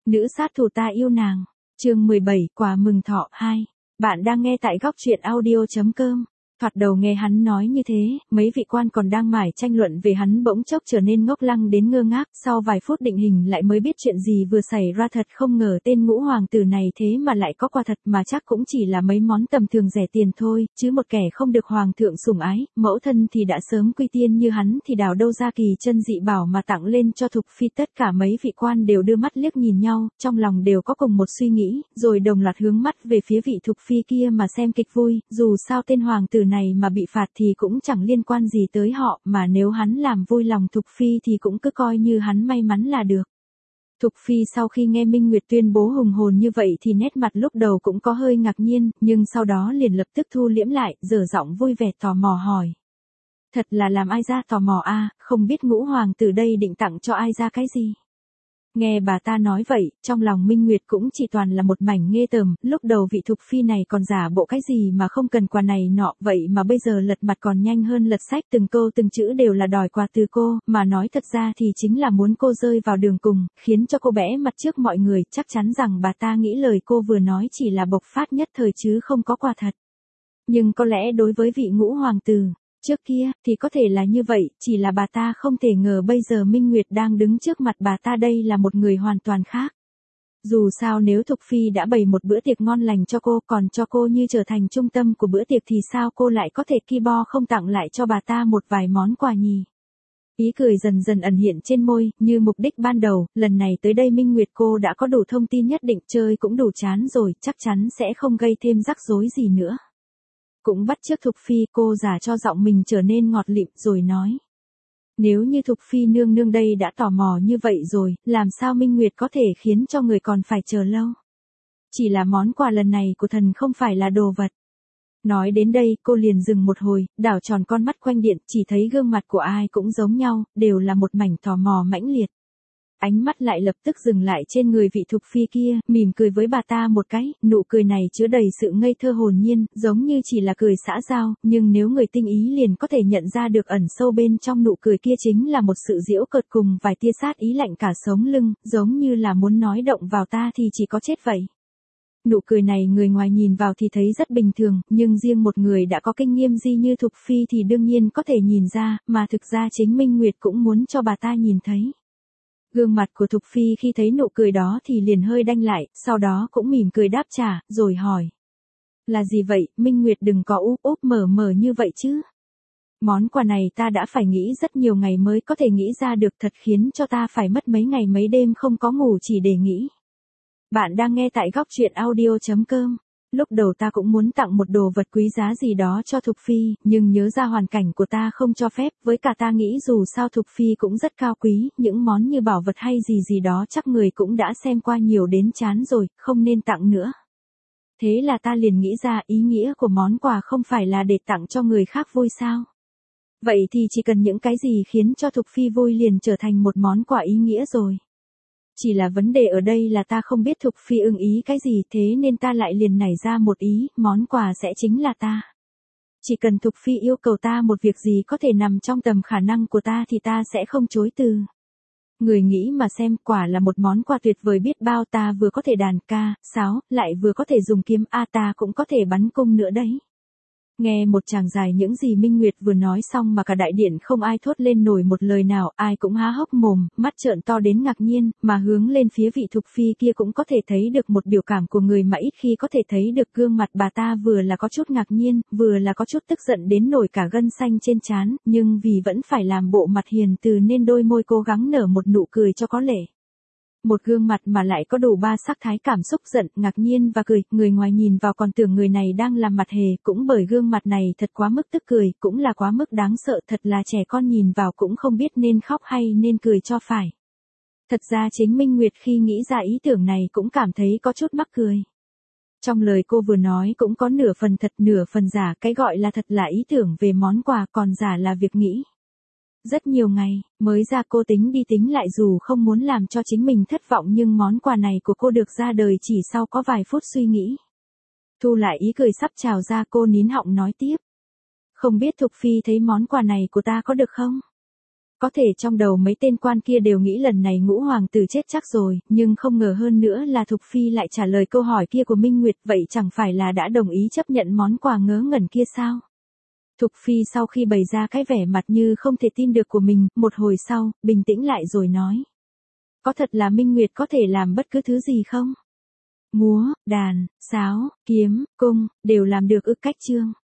Nữ sát thủ ta yêu nàng. Chương 17, quà mừng thọ 2. Bạn đang nghe tại góc truyện audio.com. Thoạt đầu nghe hắn nói như thế, mấy vị quan còn đang mải tranh luận về hắn bỗng chốc trở nên ngốc lăng đến ngơ ngác, sau vài phút định hình lại mới biết chuyện gì vừa xảy ra, thật không ngờ tên ngũ hoàng tử này thế mà lại có quà thật, mà chắc cũng chỉ là mấy món tầm thường rẻ tiền thôi, chứ một kẻ không được hoàng thượng sủng ái, mẫu thân thì đã sớm quy tiên như hắn thì đào đâu ra kỳ chân dị bảo mà tặng lên cho Thục Phi. Tất cả mấy vị quan đều đưa mắt liếc nhìn nhau, trong lòng đều có cùng một suy nghĩ, rồi đồng loạt hướng mắt về phía vị Thục Phi kia mà xem kịch vui, dù sao tên hoàng tử này mà bị phạt thì cũng chẳng liên quan gì tới họ, mà nếu hắn làm vui lòng Thục Phi thì cũng cứ coi như hắn may mắn là được. Thục Phi sau khi nghe Minh Nguyệt tuyên bố hùng hồn như vậy thì nét mặt lúc đầu cũng có hơi ngạc nhiên, nhưng sau đó liền lập tức thu liễm lại, dở giọng vui vẻ tò mò hỏi. Thật là làm ai ra tò mò a, không biết ngũ hoàng tử đây định tặng cho ai ra cái gì? Nghe bà ta nói vậy, trong lòng Minh Nguyệt cũng chỉ toàn là một mảnh ghê tởm, lúc đầu vị Thục Phi này còn giả bộ cái gì mà không cần quà này nọ, vậy mà bây giờ lật mặt còn nhanh hơn lật sách, từng câu từng chữ đều là đòi quà từ cô, mà nói thật ra thì chính là muốn cô rơi vào đường cùng, khiến cho cô bẽ mặt trước mọi người, chắc chắn rằng bà ta nghĩ lời cô vừa nói chỉ là bộc phát nhất thời chứ không có quà thật. Nhưng có lẽ đối với vị ngũ hoàng tử trước kia, thì có thể là như vậy, chỉ là bà ta không thể ngờ bây giờ Minh Nguyệt đang đứng trước mặt bà ta đây là một người hoàn toàn khác. Dù sao nếu Thục Phi đã bày một bữa tiệc ngon lành cho cô, còn cho cô như trở thành trung tâm của bữa tiệc thì sao cô lại có thể ki bo không tặng lại cho bà ta một vài món quà nhỉ? Ý cười dần dần ẩn hiện trên môi, như mục đích ban đầu, lần này tới đây Minh Nguyệt cô đã có đủ thông tin nhất định, chơi cũng đủ chán rồi, chắc chắn sẽ không gây thêm rắc rối gì nữa. Cũng bắt chước Thục Phi, cô giả cho giọng mình trở nên ngọt lịm rồi nói. Nếu như Thục Phi nương nương đây đã tò mò như vậy rồi, làm sao Minh Nguyệt có thể khiến cho người còn phải chờ lâu? Chỉ là món quà lần này của thần không phải là đồ vật. Nói đến đây, cô liền dừng một hồi, đảo tròn con mắt quanh điện, chỉ thấy gương mặt của ai cũng giống nhau, đều là một mảnh tò mò mãnh liệt. Ánh mắt lại lập tức dừng lại trên người vị Thục Phi kia, mỉm cười với bà ta một cái, nụ cười này chứa đầy sự ngây thơ hồn nhiên, giống như chỉ là cười xã giao, nhưng nếu người tinh ý liền có thể nhận ra được ẩn sâu bên trong nụ cười kia chính là một sự giễu cợt cùng vài tia sát ý lạnh cả sống lưng, giống như là muốn nói động vào ta thì chỉ có chết vậy. Nụ cười này người ngoài nhìn vào thì thấy rất bình thường, nhưng riêng một người đã có kinh nghiệm gì như Thục Phi thì đương nhiên có thể nhìn ra, mà thực ra chính Minh Nguyệt cũng muốn cho bà ta nhìn thấy. Gương mặt của Thục Phi khi thấy nụ cười đó thì liền hơi đanh lại, sau đó cũng mỉm cười đáp trả, rồi hỏi. Là gì vậy, Minh Nguyệt đừng có úp úp mở mở như vậy chứ. Món quà này ta đã phải nghĩ rất nhiều ngày mới có thể nghĩ ra được, thật khiến cho ta phải mất mấy ngày mấy đêm không có ngủ chỉ để nghĩ. Bạn đang nghe tại góc truyện audio.com. Lúc đầu ta cũng muốn tặng một đồ vật quý giá gì đó cho Thục Phi, nhưng nhớ ra hoàn cảnh của ta không cho phép, với cả ta nghĩ dù sao Thục Phi cũng rất cao quý, những món như bảo vật hay gì gì đó chắc người cũng đã xem qua nhiều đến chán rồi, không nên tặng nữa. Thế là ta liền nghĩ ra ý nghĩa của món quà không phải là để tặng cho người khác vui sao? Vậy thì chỉ cần những cái gì khiến cho Thục Phi vui liền trở thành một món quà ý nghĩa rồi. Chỉ là vấn đề ở đây là ta không biết Thục Phi ưng ý cái gì, thế nên ta lại liền nảy ra một ý, món quà sẽ chính là ta. Chỉ cần Thục Phi yêu cầu ta một việc gì có thể nằm trong tầm khả năng của ta thì ta sẽ không chối từ. Người nghĩ mà xem, quả là một món quà tuyệt vời biết bao, ta vừa có thể đàn ca, sáo, lại vừa có thể dùng kiếm, ta cũng có thể bắn cung nữa đấy. Nghe một tràng dài những gì Minh Nguyệt vừa nói xong mà cả đại điện không ai thốt lên nổi một lời nào, ai cũng há hốc mồm, mắt trợn to đến ngạc nhiên, mà hướng lên phía vị Thục Phi kia cũng có thể thấy được một biểu cảm của người mà ít khi có thể thấy được. Gương mặt bà ta vừa là có chút ngạc nhiên, vừa là có chút tức giận đến nổi cả gân xanh trên trán, nhưng vì vẫn phải làm bộ mặt hiền từ nên đôi môi cố gắng nở một nụ cười cho có lệ. Một gương mặt mà lại có đủ ba sắc thái cảm xúc giận, ngạc nhiên và cười, người ngoài nhìn vào còn tưởng người này đang làm mặt hề, cũng bởi gương mặt này thật quá mức tức cười, cũng là quá mức đáng sợ, thật là trẻ con nhìn vào cũng không biết nên khóc hay nên cười cho phải. Thật ra chính Minh Nguyệt khi nghĩ ra ý tưởng này cũng cảm thấy có chút mắc cười. Trong lời cô vừa nói cũng có nửa phần thật nửa phần giả, cái gọi là thật là ý tưởng về món quà, còn giả là việc nghĩ. Rất nhiều ngày, mới ra cô tính đi tính lại dù không muốn làm cho chính mình thất vọng nhưng món quà này của cô được ra đời chỉ sau có vài phút suy nghĩ. Thu lại ý cười sắp trào ra cô nín họng nói tiếp. Không biết Thục Phi thấy món quà này của ta có được không? Có thể trong đầu mấy tên quan kia đều nghĩ lần này Ngũ hoàng tử chết chắc rồi, nhưng không ngờ hơn nữa là Thục Phi lại trả lời câu hỏi kia của Minh Nguyệt, vậy chẳng phải là đã đồng ý chấp nhận món quà ngớ ngẩn kia sao? Thục Phi sau khi bày ra cái vẻ mặt như không thể tin được của mình, một hồi sau, bình tĩnh lại rồi nói. Có thật là Minh Nguyệt có thể làm bất cứ thứ gì không? Múa, đàn, sáo, kiếm, cung, đều làm được ư? Cách Chương